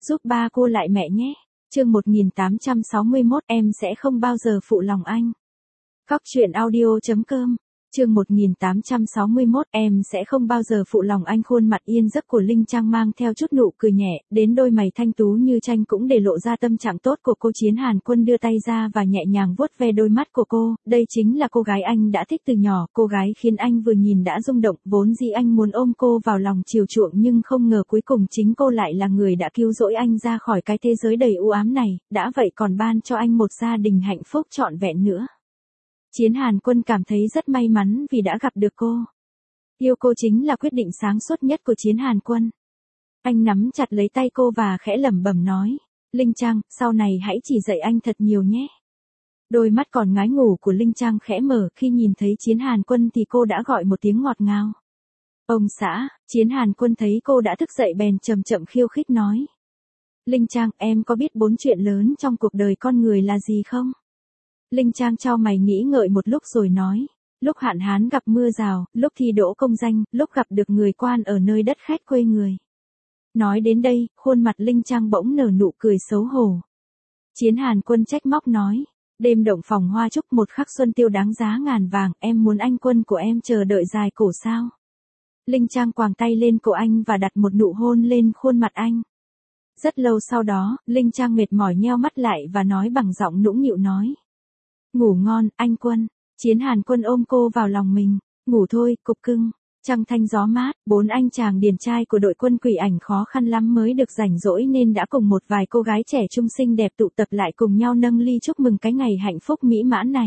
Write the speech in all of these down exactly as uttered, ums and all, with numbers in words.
giúp ba cô lại mẹ nhé. Chương một nghìn tám trăm sáu mươi mốt em sẽ không bao giờ phụ lòng anh. Góc truyện audio.com Chương một nghìn tám trăm sáu mươi mốt em sẽ không bao giờ phụ lòng anh. Khuôn mặt yên giấc của Linh Trang mang theo chút nụ cười nhẹ, đến đôi mày thanh tú như tranh cũng để lộ ra tâm trạng tốt của cô. Chiến Hàn Quân đưa tay ra và nhẹ nhàng vuốt ve đôi mắt của cô, đây chính là cô gái anh đã thích từ nhỏ, cô gái khiến anh vừa nhìn đã rung động, vốn dĩ anh muốn ôm cô vào lòng chiều chuộng nhưng không ngờ cuối cùng chính cô lại là người đã cứu rỗi anh ra khỏi cái thế giới đầy u ám này, đã vậy còn ban cho anh một gia đình hạnh phúc trọn vẹn nữa. Chiến Hàn Quân cảm thấy rất may mắn vì đã gặp được cô. Yêu cô chính là quyết định sáng suốt nhất của Chiến Hàn Quân. Anh nắm chặt lấy tay cô và khẽ lẩm bẩm nói, Linh Trang, sau này hãy chỉ dạy anh thật nhiều nhé. Đôi mắt còn ngái ngủ của Linh Trang khẽ mở, khi nhìn thấy Chiến Hàn Quân thì cô đã gọi một tiếng ngọt ngào. Ông xã. Chiến Hàn Quân thấy cô đã thức dậy bèn chậm chậm khiêu khích nói. Linh Trang, em có biết bốn chuyện lớn trong cuộc đời con người là gì không? Linh Trang chau mày nghĩ ngợi một lúc rồi nói, lúc hạn hán gặp mưa rào, lúc thi đỗ công danh, lúc gặp được người quan ở nơi đất khách quê người. Nói đến đây, khuôn mặt Linh Trang bỗng nở nụ cười xấu hổ. Chiến Hàn Quân trách móc nói, đêm động phòng hoa trúc một khắc xuân tiêu đáng giá ngàn vàng, em muốn anh Quân của em chờ đợi dài cổ sao? Linh Trang quàng tay lên cổ anh và đặt một nụ hôn lên khuôn mặt anh. Rất lâu sau đó, Linh Trang mệt mỏi nheo mắt lại và nói bằng giọng nũng nịu nói. Ngủ ngon, anh Quân. Chiến Hàn Quân ôm cô vào lòng mình. Ngủ thôi, cục cưng. Trăng thanh gió mát, bốn anh chàng điển trai của đội quân quỷ ảnh khó khăn lắm mới được rảnh rỗi nên đã cùng một vài cô gái trẻ trung xinh đẹp tụ tập lại cùng nhau nâng ly chúc mừng cái ngày hạnh phúc mỹ mãn này.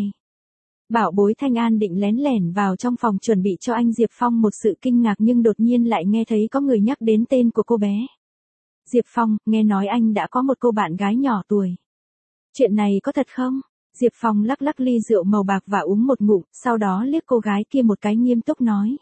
Bảo bối Thanh An định lén lẻn vào trong phòng chuẩn bị cho anh Diệp Phong một sự kinh ngạc nhưng đột nhiên lại nghe thấy có người nhắc đến tên của cô bé. Diệp Phong, nghe nói anh đã có một cô bạn gái nhỏ tuổi. Chuyện này có thật không? Diệp Phong lắc lắc ly rượu màu bạc và uống một ngụm, sau đó liếc cô gái kia một cái nghiêm túc nói.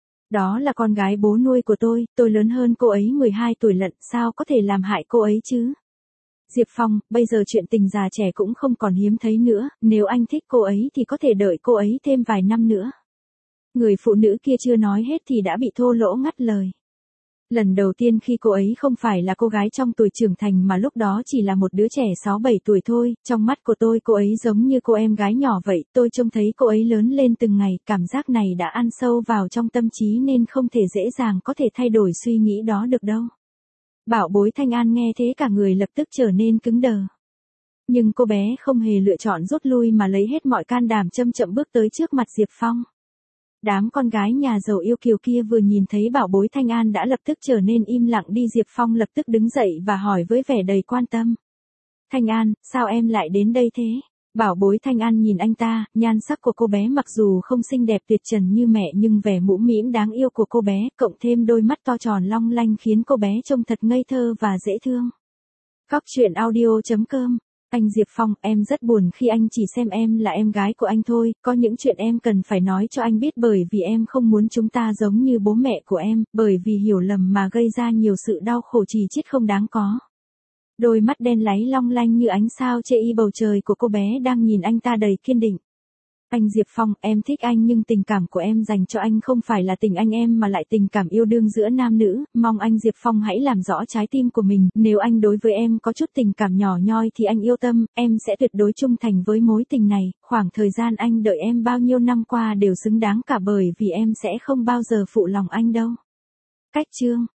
Đó là con gái bố nuôi của tôi, tôi lớn hơn cô ấy mười hai tuổi lận, sao có thể làm hại cô ấy chứ? Diệp Phong, bây giờ chuyện tình già trẻ cũng không còn hiếm thấy nữa, nếu anh thích cô ấy thì có thể đợi cô ấy thêm vài năm nữa. Người phụ nữ kia chưa nói hết thì đã bị thô lỗ ngắt lời. Lần đầu tiên khi cô ấy không phải là cô gái trong tuổi trưởng thành mà lúc đó chỉ là một đứa trẻ sáu bảy tuổi thôi, trong mắt của tôi cô ấy giống như cô em gái nhỏ vậy, tôi trông thấy cô ấy lớn lên từng ngày, cảm giác này đã ăn sâu vào trong tâm trí nên không thể dễ dàng có thể thay đổi suy nghĩ đó được đâu. Bảo bối Thanh An nghe thế cả người lập tức trở nên cứng đờ. Nhưng cô bé không hề lựa chọn rút lui mà lấy hết mọi can đảm chậm chậm bước tới trước mặt Diệp Phong. Đám con gái nhà giàu yêu kiều kia vừa nhìn thấy bảo bối Thanh An đã lập tức trở nên im lặng đi. Diệp Phong lập tức đứng dậy và hỏi với vẻ đầy quan tâm. Thanh An, sao em lại đến đây thế? Bảo bối Thanh An nhìn anh ta, nhan sắc của cô bé mặc dù không xinh đẹp tuyệt trần như mẹ nhưng vẻ mũm mĩm đáng yêu của cô bé, cộng thêm đôi mắt to tròn long lanh khiến cô bé trông thật ngây thơ và dễ thương. Góc truyện audio.com Anh Diệp Phong, em rất buồn khi anh chỉ xem em là em gái của anh thôi, có những chuyện em cần phải nói cho anh biết bởi vì em không muốn chúng ta giống như bố mẹ của em, bởi vì hiểu lầm mà gây ra nhiều sự đau khổ chì chít không đáng có. Đôi mắt đen láy long lanh như ánh sao chê y bầu trời của cô bé đang nhìn anh ta đầy kiên định. Anh Diệp Phong, em thích anh nhưng tình cảm của em dành cho anh không phải là tình anh em mà lại tình cảm yêu đương giữa nam nữ, mong anh Diệp Phong hãy làm rõ trái tim của mình, nếu anh đối với em có chút tình cảm nhỏ nhoi thì anh yêu tâm, em sẽ tuyệt đối trung thành với mối tình này, khoảng thời gian anh đợi em bao nhiêu năm qua đều xứng đáng cả bởi vì em sẽ không bao giờ phụ lòng anh đâu. Cách chương